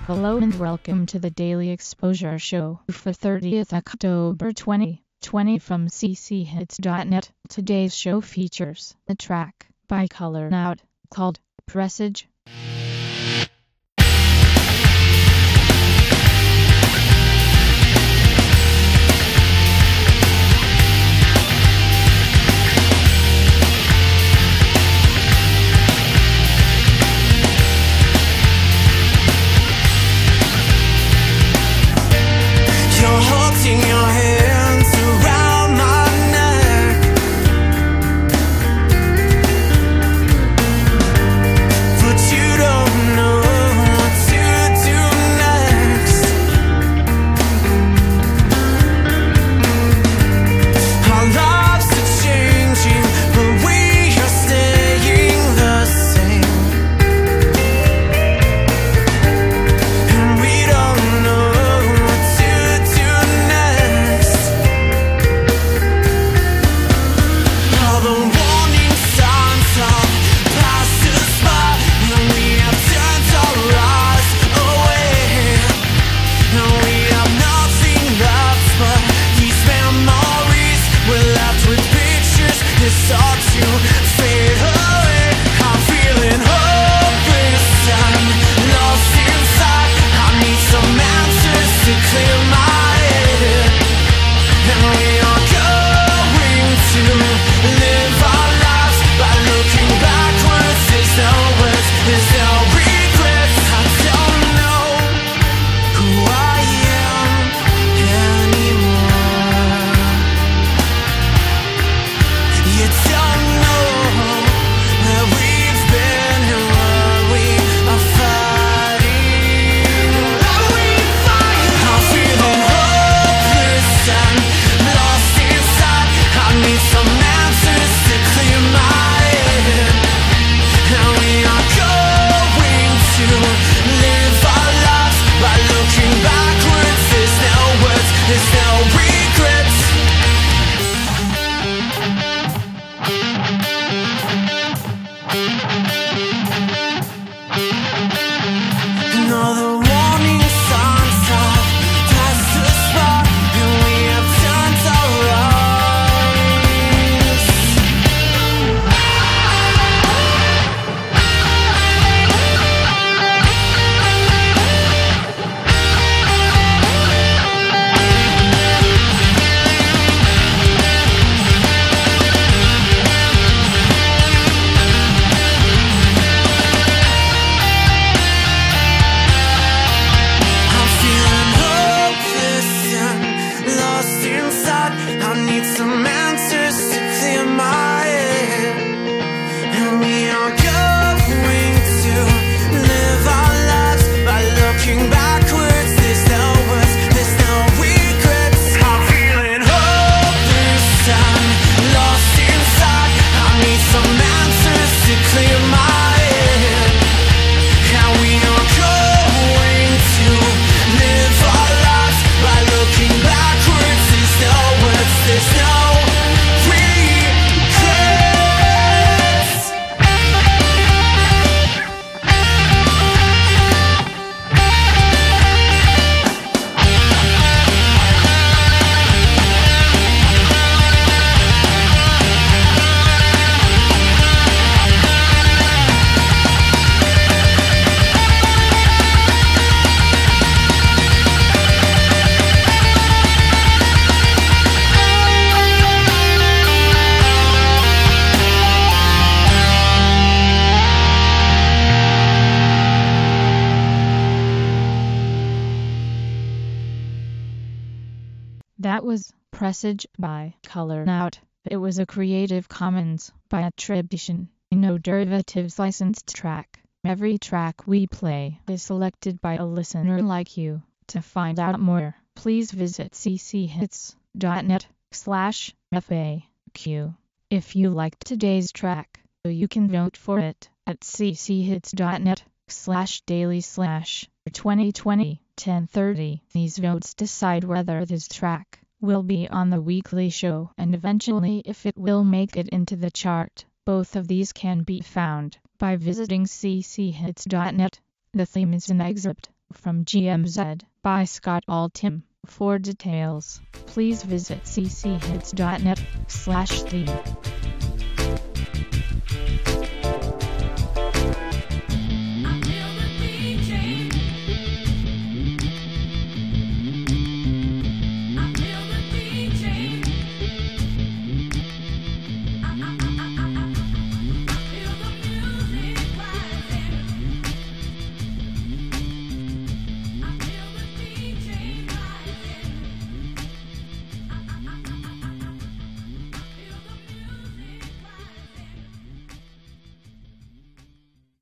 Hello and welcome to the Daily Exposure Show for 30th October 2020 from cchits.net. Today's show features a track by Color Out called Presage. Your hands around my neck, but you don't know what to do next. Our lives are changing, but we are staying the same, and we don't know start to fade away. I'm feeling hopeless, I'm lost inside. I need some answers to clear my head, and we are going to live our lives by looking backwards. There's no words, there's no regrets. I don't know who I am anymore. You don't know where we've been and what we are fighting. I'm feeling hopeless and lost inside. I need some answers to clear my head, and we are going to live our lives by looking backwards. There's no words, there's no regrets. And all the warning signs have passed us by, and we have turned our eyes. I'm feeling hopeless and lost inside. I need some answers to clear my head, and we are going to live our lives by looking backwards. There's no words, there's no regrets. I'm feeling hopeless and lost inside. I need some answers to clear my head, and we are going to live our lives by looking backwards. There's no words, there's no regrets. That was Presage by Color Out. It was a Creative Commons by attribution, no derivatives licensed track. Every track we play is selected by a listener like you. To find out more, please visit cchits.net/FAQ. If you liked today's track, you can vote for it at cchits.net/daily/2020-1030. These votes decide whether this track will be on the weekly show and eventually if it will make it into the chart. Both of these can be found by visiting cchits.net. The theme is an excerpt from GMZ by Scott Altham. For details, please visit cchits.net/theme.